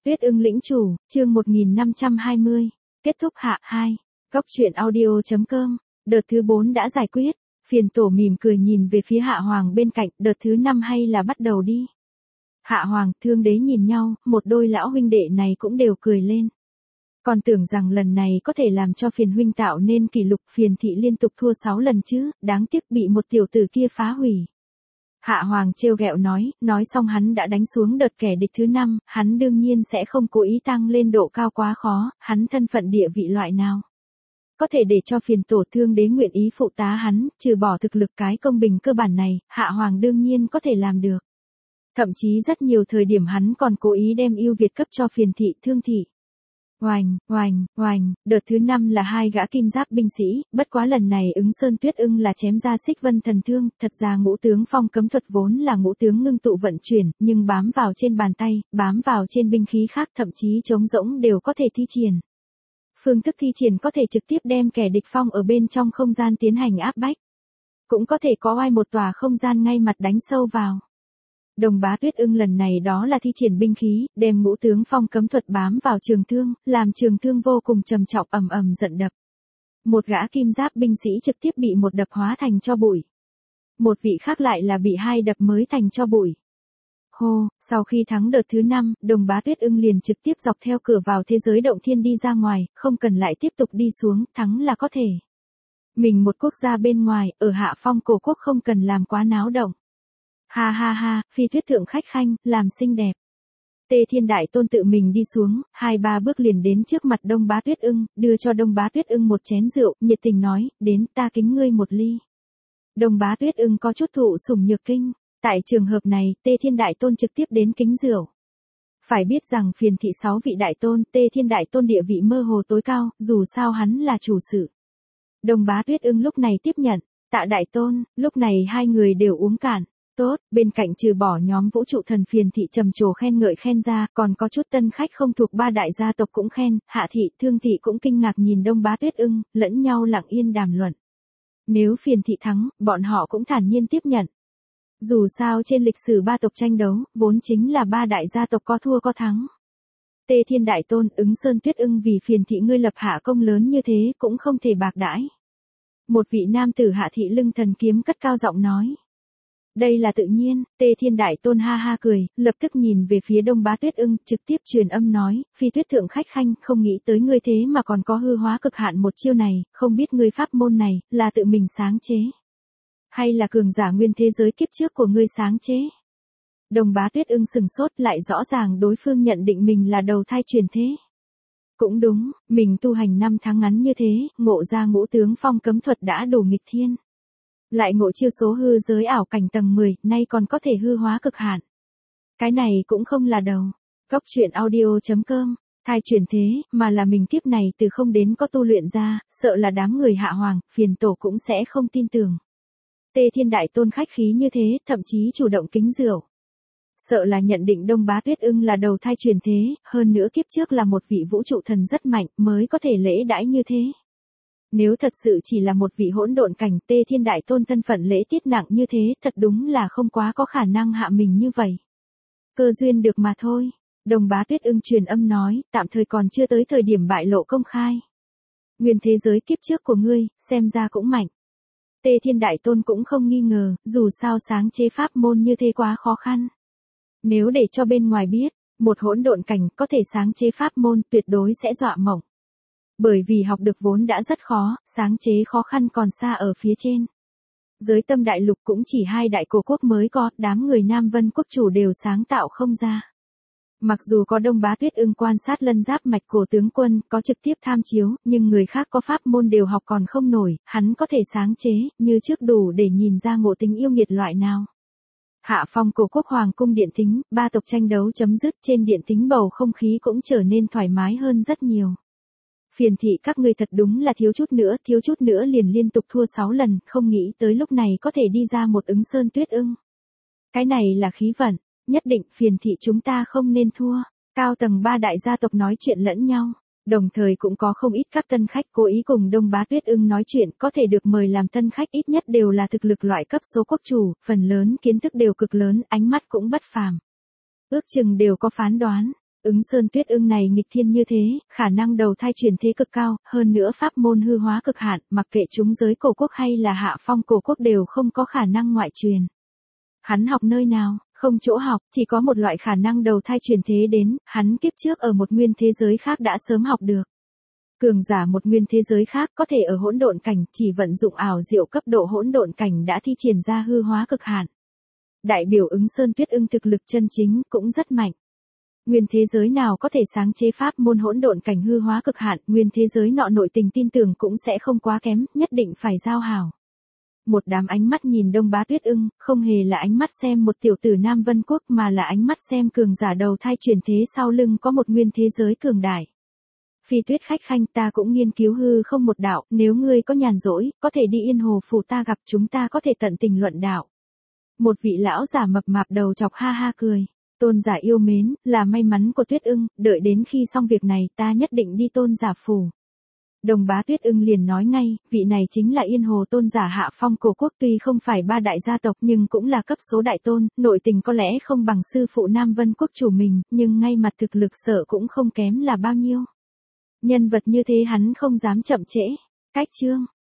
Tuyết ưng lĩnh chủ, chương 1520. Kết thúc hạ 2. Góc truyện audio.com. Đợt thứ 4 đã giải quyết. Phiền tổ mỉm cười nhìn về phía Hạ Hoàng bên cạnh, đợt thứ 5 hay là bắt đầu đi. Hạ Hoàng, Thương Đế nhìn nhau, một đôi lão huynh đệ này cũng đều cười lên. Còn tưởng rằng lần này có thể làm cho Phiền huynh tạo nên kỷ lục Phiền thị liên tục thua 6 lần chứ, đáng tiếc bị một tiểu tử kia phá hủy. Hạ Hoàng trêu ghẹo nói xong hắn đã đánh xuống đợt kẻ địch thứ 5, hắn đương nhiên sẽ không cố ý tăng lên độ cao quá khó, hắn thân phận địa vị loại nào. Có thể để cho Phiền tổ Thương Đế nguyện ý phụ tá hắn, trừ bỏ thực lực cái công bình cơ bản này, Hạ Hoàng đương nhiên có thể làm được. Thậm chí rất nhiều thời điểm hắn còn cố ý đem ưu việt cấp cho Phiền thị, Thương thị. Oành, đợt thứ 5 là 2 gã kim giáp binh sĩ, bất quá lần này ứng Sơn Tuyết ưng là chém ra Xích Vân thần thương, thật ra ngũ tướng phong cấm thuật vốn là ngũ tướng ngưng tụ vận chuyển, nhưng bám vào trên bàn tay, bám vào trên binh khí khác thậm chí trống rỗng đều có thể thi triển. Phương thức thi triển có thể trực tiếp đem kẻ địch phong ở bên trong không gian tiến hành áp bách. Cũng có thể có oai một tòa không gian ngay mặt đánh sâu vào. Đồng Bá Tuyết ưng lần này đó là thi triển binh khí, đem ngũ tướng phong cấm thuật bám vào trường thương, làm trường thương vô cùng trầm trọng ầm giận đập. Một gã kim giáp binh sĩ trực tiếp bị một đập hóa thành tro bụi. Một vị khác lại là bị 2 đập mới thành tro bụi. Hô, sau khi thắng đợt thứ 5, Đồng Bá Tuyết ưng liền trực tiếp dọc theo cửa vào thế giới động thiên đi ra ngoài, không cần lại tiếp tục đi xuống, thắng là có thể. Mình một quốc gia bên ngoài, ở hạ phong cổ quốc không cần làm quá náo động. Ha, phi tuyết thượng khách khanh, làm xinh đẹp. Tê Thiên Đại Tôn tự mình đi xuống, 2-3 bước liền đến trước mặt Đông Bá Tuyết ưng, đưa cho Đông Bá Tuyết ưng một chén rượu, nhiệt tình nói, đến ta kính ngươi một ly. Đông Bá Tuyết ưng có chút thụ sủng nhược kinh, tại trường hợp này, Tê Thiên Đại Tôn trực tiếp đến kính rượu. Phải biết rằng Phiền thị 6 vị đại tôn, Tê Thiên Đại Tôn địa vị mơ hồ tối cao, dù sao hắn là chủ sự. Đông Bá Tuyết ưng lúc này tiếp nhận, tạ đại tôn, lúc này hai người đều uống cạn. Tốt, bên cạnh trừ bỏ nhóm vũ trụ thần Phiền thị trầm trồ khen ngợi khen ra, còn có chút tân khách không thuộc 3 đại gia tộc cũng khen, Hạ thị, Thương thị cũng kinh ngạc nhìn Đông Bá Tuyết ưng, lẫn nhau lặng yên đàm luận. Nếu Phiền thị thắng, bọn họ cũng thản nhiên tiếp nhận. Dù sao trên lịch sử 3 tộc tranh đấu, vốn chính là 3 đại gia tộc có thua có thắng. Tê Thiên Đại Tôn, ứng Sơn Tuyết ưng vì Phiền thị ngươi lập hạ công lớn như thế, cũng không thể bạc đãi. Một vị nam tử Hạ thị lưng thần kiếm cất cao giọng nói. Đây là tự nhiên, Tê Thiên Đại Tôn ha cười, lập tức nhìn về phía Đông Bá Tuyết ưng, trực tiếp truyền âm nói, phi tuyết thượng khách khanh, không nghĩ tới ngươi thế mà còn có hư hóa cực hạn một chiêu này, không biết ngươi pháp môn này, là tự mình sáng chế. Hay là cường giả nguyên thế giới kiếp trước của ngươi sáng chế. Đông Bá Tuyết ưng sừng sốt lại rõ ràng đối phương nhận định mình là đầu thai truyền thế. Cũng đúng, mình tu hành 5 tháng ngắn như thế, ngộ ra ngũ tướng phong cấm thuật đã đủ nghịch thiên. Lại ngộ chiêu số hư giới ảo cảnh tầng 10, nay còn có thể hư hóa cực hạn. Cái này cũng không là đầu. Góc truyện audio.com, thai chuyển thế, mà là mình kiếp này từ không đến có tu luyện ra, sợ là đám người Hạ Hoàng, Phiền tổ cũng sẽ không tin tưởng. Tê Thiên Đại Tôn khách khí như thế, thậm chí chủ động kính rượu. Sợ là nhận định Đông Bá Tuyết ưng là đầu thai truyền thế, hơn nữa kiếp trước là một vị vũ trụ thần rất mạnh, mới có thể lễ đãi như thế. Nếu thật sự chỉ là một vị hỗn độn cảnh, Tê Thiên Đại Tôn thân phận lễ tiết nặng như thế, thật đúng là không quá có khả năng hạ mình như vậy. Cơ duyên được mà thôi. Đông Bá Tuyết ưng truyền âm nói, tạm thời còn chưa tới thời điểm bại lộ công khai. Nguyên thế giới kiếp trước của ngươi, xem ra cũng mạnh. Tê Thiên Đại Tôn cũng không nghi ngờ, dù sao sáng chế pháp môn như thế quá khó khăn. Nếu để cho bên ngoài biết, một hỗn độn cảnh có thể sáng chế pháp môn tuyệt đối sẽ dọa mộng. Bởi vì học được vốn đã rất khó, sáng chế khó khăn còn xa ở phía trên. Giới Tâm Đại Lục cũng chỉ 2 đại cổ quốc mới có, đám người Nam Vân quốc chủ đều sáng tạo không ra. Mặc dù có Đông Bá Tuyết ưng quan sát lân giáp mạch của tướng quân, có trực tiếp tham chiếu, nhưng người khác có pháp môn đều học còn không nổi, hắn có thể sáng chế, như trước đủ để nhìn ra ngộ tính yêu nghiệt loại nào. Hạ phong cổ quốc hoàng cung điện thính, 3 tộc tranh đấu chấm dứt, trên điện thính bầu không khí cũng trở nên thoải mái hơn rất nhiều. Phiền thị các ngươi thật đúng là thiếu chút nữa liền liên tục thua 6 lần, không nghĩ tới lúc này có thể đi ra một ứng Sơn Tuyết ưng. Cái này là khí vận, nhất định Phiền thị chúng ta không nên thua. Cao tầng 3 đại gia tộc nói chuyện lẫn nhau, đồng thời cũng có không ít các tân khách cố ý cùng Đông Bá Tuyết ưng nói chuyện, có thể được mời làm tân khách ít nhất đều là thực lực loại cấp số quốc chủ, phần lớn kiến thức đều cực lớn, ánh mắt cũng bất phàm. Ước chừng đều có phán đoán. Ứng Sơn Tuyết Ưng này nghịch thiên như thế, khả năng đầu thai chuyển thế cực cao, hơn nữa pháp môn hư hóa cực hạn, mặc kệ chúng giới cổ quốc hay là hạ phong cổ quốc đều không có khả năng ngoại truyền. Hắn học nơi nào? Không chỗ học, chỉ có một loại khả năng đầu thai chuyển thế đến, hắn kiếp trước ở một nguyên thế giới khác đã sớm học được. Cường giả một nguyên thế giới khác có thể ở hỗn độn cảnh chỉ vận dụng ảo diệu cấp độ hỗn độn cảnh đã thi triển ra hư hóa cực hạn. Đại biểu Ứng Sơn Tuyết Ưng thực lực chân chính cũng rất mạnh. Nguyên thế giới nào có thể sáng chế pháp môn hỗn độn cảnh hư hóa cực hạn, nguyên thế giới nọ nội tình tin tưởng cũng sẽ không quá kém, nhất định phải giao hảo. Một đám ánh mắt nhìn Đông Bá Tuyết Ưng, không hề là ánh mắt xem một tiểu tử Nam Vân Quốc mà là ánh mắt xem cường giả đầu thai chuyển thế sau lưng có một nguyên thế giới cường đại. Phi Tuyết khách khanh, ta cũng nghiên cứu hư không một đạo, nếu ngươi có nhàn rỗi, có thể đi Yên Hồ phủ ta gặp chúng ta có thể tận tình luận đạo. Một vị lão giả mập mạp đầu chọc ha ha cười. Tôn giả yêu mến, là may mắn của Tuyết Ưng, đợi đến khi xong việc này ta nhất định đi tôn giả phủ. Đồng Bá Tuyết Ưng liền nói ngay, vị này chính là Yên Hồ tôn giả hạ phong cổ quốc, tuy không phải ba đại gia tộc nhưng cũng là cấp số đại tôn, nội tình có lẽ không bằng sư phụ Nam Vân Quốc chủ mình, nhưng ngay mặt thực lực sợ cũng không kém là bao nhiêu. Nhân vật như thế hắn không dám chậm trễ. Cách chương